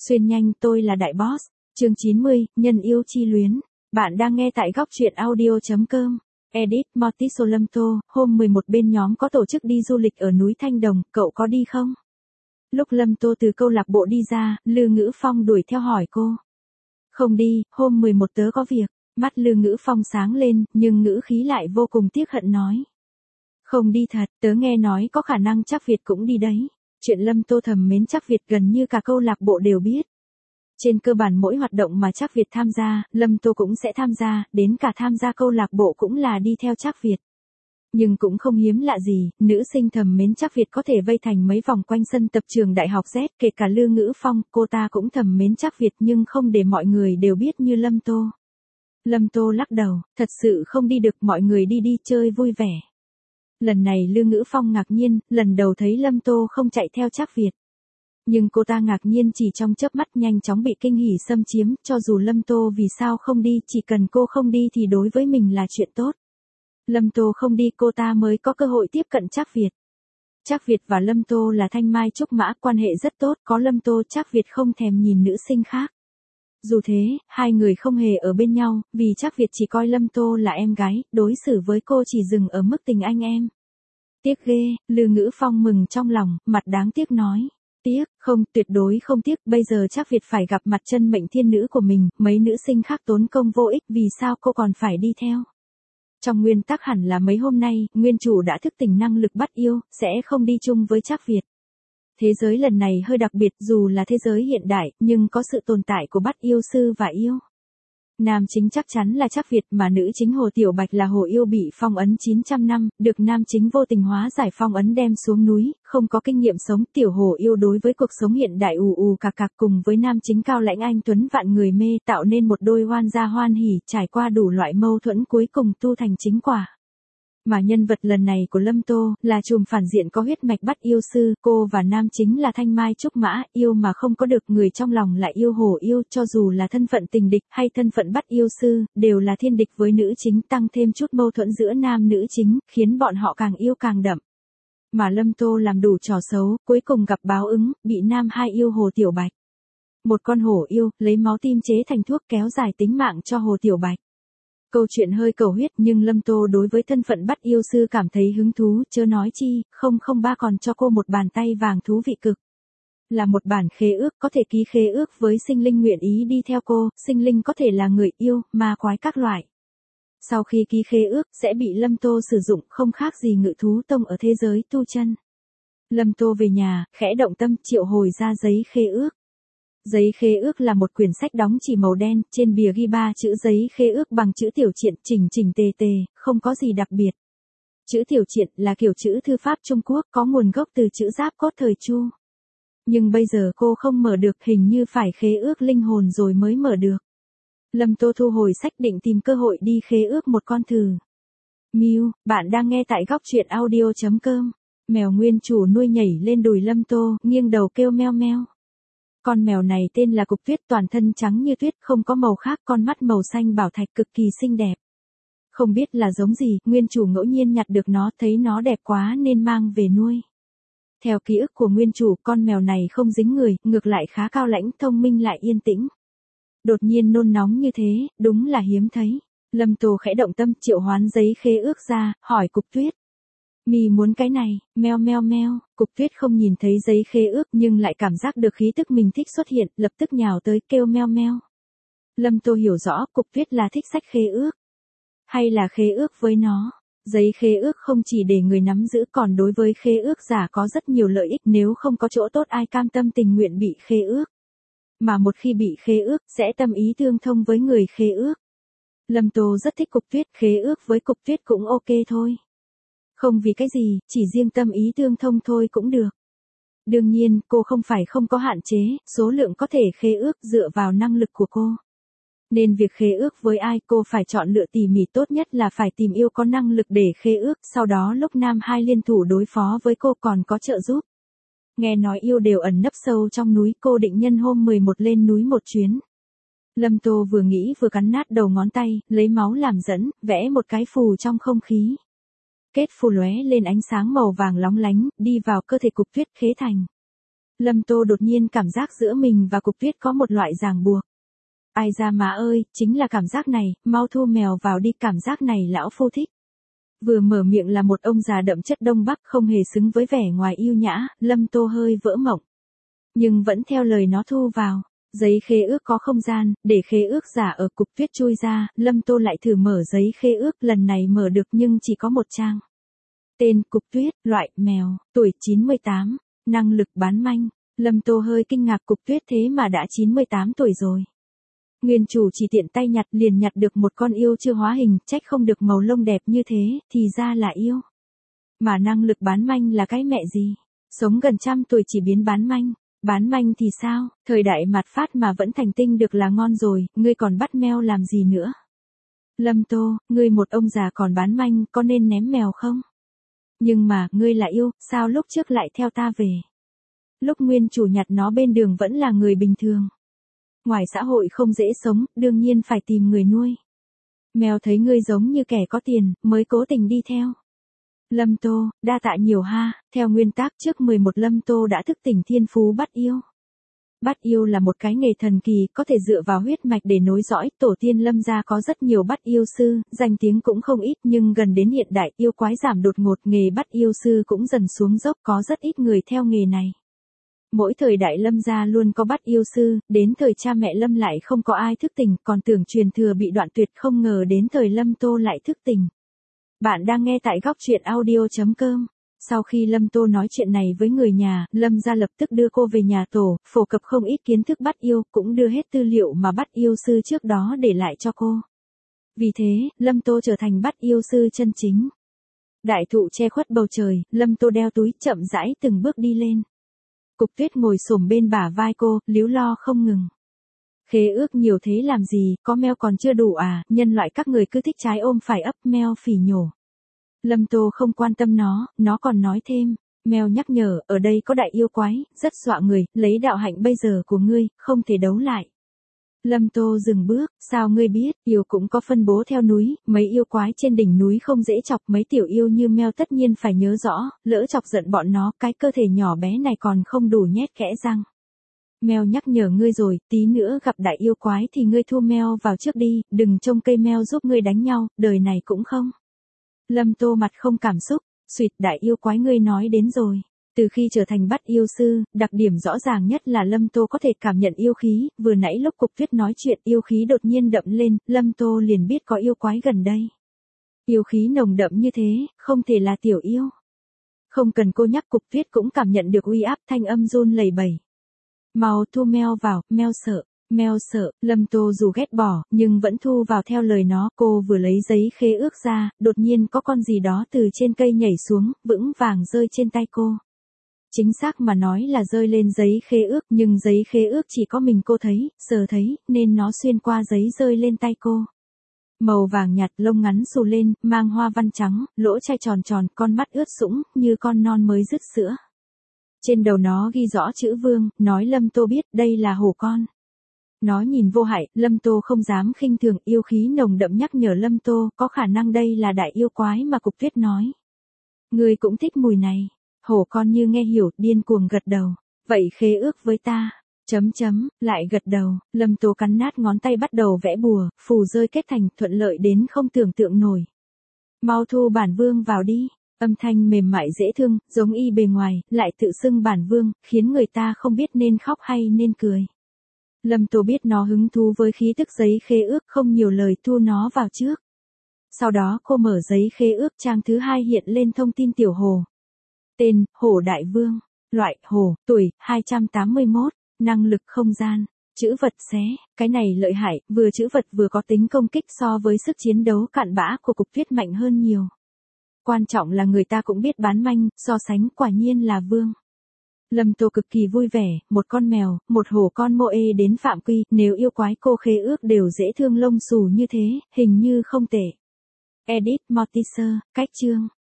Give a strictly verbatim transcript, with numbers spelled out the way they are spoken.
Xuyên nhanh tôi là đại boss. Chương chín mươi, nhân yêu chi luyến. Bạn đang nghe tại góc truyện audio chấm com. Edit Mortiso Lâm Tô, hôm mười một bên nhóm có tổ chức đi du lịch ở núi Thanh Đồng, cậu có đi không? Lúc Lâm Tô từ câu lạc bộ đi ra, Lư Ngữ Phong đuổi theo hỏi cô. Không đi, hôm mười một tớ có việc. Mắt Lư Ngữ Phong sáng lên, nhưng ngữ khí lại vô cùng tiếc hận nói. Không đi thật, tớ nghe nói có khả năng Trác Việt cũng đi đấy. Chuyện Lâm Tô thầm mến Trác Việt gần như cả câu lạc bộ đều biết. Trên cơ bản mỗi hoạt động mà Trác Việt tham gia, Lâm Tô cũng sẽ tham gia, đến cả tham gia câu lạc bộ cũng là đi theo Trác Việt. Nhưng cũng không hiếm lạ gì, nữ sinh thầm mến Trác Việt có thể vây thành mấy vòng quanh sân tập trường Đại học Z, kể cả Lư Ngữ Phong, cô ta cũng thầm mến Trác Việt nhưng không để mọi người đều biết như Lâm Tô. Lâm Tô lắc đầu, thật sự không đi được, mọi người đi đi chơi vui vẻ. Lần này Lư Ngữ Phong ngạc nhiên, lần đầu thấy Lâm Tô không chạy theo Trác Việt. Nhưng cô ta ngạc nhiên chỉ trong chớp mắt nhanh chóng bị kinh hỉ xâm chiếm, cho dù Lâm Tô vì sao không đi, chỉ cần cô không đi thì đối với mình là chuyện tốt. Lâm Tô không đi cô ta mới có cơ hội tiếp cận Trác Việt. Trác Việt và Lâm Tô là thanh mai trúc mã, quan hệ rất tốt, có Lâm Tô Trác Việt không thèm nhìn nữ sinh khác. Dù thế, hai người không hề ở bên nhau, vì Trác Việt chỉ coi Lâm Tô là em gái, đối xử với cô chỉ dừng ở mức tình anh em. Tiếc ghê, Lư Ngữ Phong mừng trong lòng, mặt đáng tiếc nói. Tiếc, không, tuyệt đối không tiếc, bây giờ Trác Việt phải gặp mặt chân mệnh thiên nữ của mình, mấy nữ sinh khác tốn công vô ích, vì sao cô còn phải đi theo? Trong nguyên tắc hẳn là mấy hôm nay, nguyên chủ đã thức tỉnh năng lực bắt yêu, sẽ không đi chung với Trác Việt. Thế giới lần này hơi đặc biệt, dù là thế giới hiện đại, nhưng có sự tồn tại của bắt yêu sư và yêu. Nam chính chắc chắn là Trác Việt, mà nữ chính Hồ Tiểu Bạch là Hồ Yêu bị phong ấn chín trăm năm, được nam chính vô tình hóa giải phong ấn đem xuống núi, không có kinh nghiệm sống, tiểu Hồ Yêu đối với cuộc sống hiện đại ù ù cạc cạc cùng với nam chính cao lãnh anh tuấn vạn người mê, tạo nên một đôi hoan gia hoan hỉ, trải qua đủ loại mâu thuẫn cuối cùng tu thành chính quả. Mà nhân vật lần này của Lâm Tô, là trùm phản diện có huyết mạch bắt yêu sư, cô và nam chính là thanh mai trúc mã, yêu mà không có được, người trong lòng lại yêu Hồ Yêu, cho dù là thân phận tình địch hay thân phận bắt yêu sư, đều là thiên địch với nữ chính, tăng thêm chút mâu thuẫn giữa nam nữ chính, khiến bọn họ càng yêu càng đậm. Mà Lâm Tô làm đủ trò xấu, cuối cùng gặp báo ứng, bị nam hai yêu Hồ Tiểu Bạch. Một con hổ yêu, lấy máu tim chế thành thuốc kéo dài tính mạng cho Hồ Tiểu Bạch. Câu chuyện hơi cầu huyết nhưng Lâm Tô đối với thân phận bắt yêu sư cảm thấy hứng thú, chớ nói chi, không không ba còn cho cô một bàn tay vàng thú vị cực. Là một bản khế ước, có thể ký khế ước với sinh linh nguyện ý đi theo cô, sinh linh có thể là người yêu, ma quái các loại. Sau khi ký khế ước, sẽ bị Lâm Tô sử dụng, không khác gì ngự thú tông ở thế giới tu chân. Lâm Tô về nhà, khẽ động tâm, triệu hồi ra giấy khế ước. Giấy khế ước là một quyển sách đóng chỉ màu đen, trên bìa ghi ba chữ giấy khế ước bằng chữ tiểu triện, chỉnh chỉnh tề tề, không có gì đặc biệt. Chữ tiểu triện là kiểu chữ thư pháp Trung Quốc, có nguồn gốc từ chữ Giáp Cốt thời Chu. Nhưng bây giờ cô không mở được, hình như phải khế ước linh hồn rồi mới mở được. Lâm Tô thu hồi sách định tìm cơ hội đi khế ước một con thử. Mew, bạn đang nghe tại góc truyện audio chấm com. Mèo nguyên chủ nuôi nhảy lên đùi Lâm Tô, nghiêng đầu kêu meo meo. Con mèo này tên là Cục Tuyết, toàn thân trắng như tuyết, không có màu khác, con mắt màu xanh bảo thạch cực kỳ xinh đẹp. Không biết là giống gì, nguyên chủ ngẫu nhiên nhặt được nó, thấy nó đẹp quá nên mang về nuôi. Theo ký ức của nguyên chủ, con mèo này không dính người, ngược lại khá cao lãnh, thông minh lại yên tĩnh. Đột nhiên nôn nóng như thế, đúng là hiếm thấy. Lâm Tô khẽ động tâm, triệu hoán giấy khế ước ra, hỏi Cục Tuyết. Mì muốn cái này, meo meo meo, Cục Tuyết không nhìn thấy giấy khế ước nhưng lại cảm giác được khí tức mình thích xuất hiện, lập tức nhào tới kêu meo meo. Lâm Tô hiểu rõ, Cục Tuyết là thích sách khế ước. Hay là khế ước với nó. Giấy khế ước không chỉ để người nắm giữ, còn đối với khế ước giả có rất nhiều lợi ích, nếu không có chỗ tốt ai cam tâm tình nguyện bị khế ước. Mà một khi bị khế ước, sẽ tâm ý tương thông với người khế ước. Lâm Tô rất thích Cục Tuyết, khế ước với Cục Tuyết cũng ok thôi. Không vì cái gì, chỉ riêng tâm ý tương thông thôi cũng được. Đương nhiên, cô không phải không có hạn chế, số lượng có thể khế ước dựa vào năng lực của cô. Nên việc khế ước với ai cô phải chọn lựa tỉ mỉ, tốt nhất là phải tìm yêu có năng lực để khế ước, sau đó lúc nam hai liên thủ đối phó với cô còn có trợ giúp. Nghe nói yêu đều ẩn nấp sâu trong núi, cô định nhân hôm mười một lên núi một chuyến. Lâm Tô vừa nghĩ vừa cắn nát đầu ngón tay, lấy máu làm dẫn, vẽ một cái phù trong không khí. Kết phù lóe lên ánh sáng màu vàng lóng lánh, đi vào cơ thể Cục Tuyết khế thành. Lâm Tô đột nhiên cảm giác giữa mình và Cục Tuyết có một loại ràng buộc. Ai ra má ơi, chính là cảm giác này, mau thu mèo vào đi, cảm giác này lão phu thích. Vừa mở miệng là một ông già đậm chất Đông Bắc không hề xứng với vẻ ngoài yêu nhã, Lâm Tô hơi vỡ mộng. Nhưng vẫn theo lời nó thu vào. Giấy khế ước có không gian, để khế ước giả ở. Cục Tuyết chui ra, Lâm Tô lại thử mở giấy khế ước, lần này mở được nhưng chỉ có một trang. Tên Cục Tuyết, loại mèo, tuổi chín mươi tám, năng lực bán manh. Lâm Tô hơi kinh ngạc, Cục Tuyết thế mà đã chín mươi tám tuổi rồi. Nguyên chủ chỉ tiện tay nhặt liền nhặt được một con yêu chưa hóa hình, trách không được màu lông đẹp như thế, thì ra là yêu. Mà năng lực bán manh là cái mẹ gì? Sống gần trăm tuổi chỉ biến bán manh. Bán manh thì sao, thời đại mạt phát mà vẫn thành tinh được là ngon rồi, ngươi còn bắt mèo làm gì nữa? Lâm Tô, ngươi một ông già còn bán manh, có nên ném mèo không? Nhưng mà, ngươi là yêu, sao lúc trước lại theo ta về? Lúc nguyên chủ nhặt nó bên đường vẫn là người bình thường. Ngoài xã hội không dễ sống, đương nhiên phải tìm người nuôi. Mèo thấy ngươi giống như kẻ có tiền, mới cố tình đi theo. Lâm Tô, đa tạ nhiều ha, theo nguyên tắc trước mười một Lâm Tô đã thức tỉnh thiên phú bắt yêu. Bắt yêu là một cái nghề thần kỳ, có thể dựa vào huyết mạch để nối dõi, tổ tiên Lâm gia có rất nhiều bắt yêu sư, danh tiếng cũng không ít, nhưng gần đến hiện đại yêu quái giảm đột ngột, nghề bắt yêu sư cũng dần xuống dốc, có rất ít người theo nghề này. Mỗi thời đại Lâm gia luôn có bắt yêu sư, đến thời cha mẹ Lâm lại không có ai thức tỉnh, còn tưởng truyền thừa bị đoạn tuyệt, không ngờ đến thời Lâm Tô lại thức tỉnh. Bạn đang nghe tại góc truyện audio chấm com. Sau khi Lâm Tô nói chuyện này với người nhà, Lâm gia lập tức đưa cô về nhà tổ, phổ cập không ít kiến thức bắt yêu, cũng đưa hết tư liệu mà bắt yêu sư trước đó để lại cho cô. Vì thế, Lâm Tô trở thành bắt yêu sư chân chính. Đại thụ che khuất bầu trời, Lâm Tô đeo túi chậm rãi từng bước đi lên. Cục Tuyết ngồi xổm bên bả vai cô, líu lo không ngừng. Khế ước nhiều thế làm gì, có meo còn chưa đủ à, nhân loại các người cứ thích trái ôm phải ấp, meo phỉ nhổ. Lâm Tô không quan tâm nó, nó còn nói thêm, meo nhắc nhở, ở đây có đại yêu quái, rất dọa người, lấy đạo hạnh bây giờ của ngươi, không thể đấu lại. Lâm Tô dừng bước, sao ngươi biết, yêu cũng có phân bố theo núi, mấy yêu quái trên đỉnh núi không dễ chọc, mấy tiểu yêu như meo tất nhiên phải nhớ rõ, lỡ chọc giận bọn nó, cái cơ thể nhỏ bé này còn không đủ nhét kẽ răng. Mèo nhắc nhở ngươi rồi, tí nữa gặp đại yêu quái thì ngươi thua mèo vào trước đi, đừng trông cây mèo giúp ngươi đánh nhau, đời này cũng không. Lâm Tô mặt không cảm xúc, suýt, đại yêu quái ngươi nói đến rồi. Từ khi trở thành bắt yêu sư, đặc điểm rõ ràng nhất là Lâm Tô có thể cảm nhận yêu khí, vừa nãy lúc Cục Tuyết nói chuyện yêu khí đột nhiên đậm lên, Lâm Tô liền biết có yêu quái gần đây. Yêu khí nồng đậm như thế, không thể là tiểu yêu. Không cần cô nhắc, Cục Tuyết cũng cảm nhận được uy áp, thanh âm run lẩy bẩy. Mau thu meo vào, meo sợ, meo sợ, Lâm Tô dù ghét bỏ, nhưng vẫn thu vào theo lời nó, cô vừa lấy giấy khế ước ra, đột nhiên có con gì đó từ trên cây nhảy xuống, vững vàng rơi trên tay cô. Chính xác mà nói là rơi lên giấy khế ước, nhưng giấy khế ước chỉ có mình cô thấy, sờ thấy, nên nó xuyên qua giấy rơi lên tay cô. Màu vàng nhạt, lông ngắn xù lên, mang hoa văn trắng, lỗ chai tròn tròn, con mắt ướt sũng, như con non mới dứt sữa. Trên đầu nó ghi rõ chữ Vương, nói Lâm Tô biết đây là hổ con. Nó nhìn vô hại, Lâm Tô không dám khinh thường, yêu khí nồng đậm nhắc nhở Lâm Tô, có khả năng đây là đại yêu quái mà Cục Tuyết nói. Người cũng thích mùi này. Hổ con như nghe hiểu, điên cuồng gật đầu. Vậy khế ước với ta. Chấm chấm, lại gật đầu, Lâm Tô cắn nát ngón tay bắt đầu vẽ bùa, phù rơi kết thành, thuận lợi đến không tưởng tượng nổi. Mau thu bản vương vào đi. Âm thanh mềm mại dễ thương, giống y bề ngoài, lại tự xưng bản vương, khiến người ta không biết nên khóc hay nên cười. Lâm Tô biết nó hứng thú với khí tức giấy khế ước, không nhiều lời, thu nó vào trước. Sau đó cô mở giấy khế ước, trang thứ hai hiện lên thông tin tiểu hồ. Tên, Hổ Đại Vương. Loại, hổ, tuổi, hai trăm tám mươi mốt. Năng lực không gian. Chữ vật xé, cái này lợi hại, vừa chữ vật vừa có tính công kích, so với sức chiến đấu cặn bã của Cục Tuyết mạnh hơn nhiều. Quan trọng là người ta cũng biết bán manh, so sánh quả nhiên là vương. Lâm Tô cực kỳ vui vẻ, một con mèo, một hổ con mô ê đến phạm quy, nếu yêu quái cô khế ước đều dễ thương lông xù như thế, hình như không tệ. Edit Mortiser, cách chương.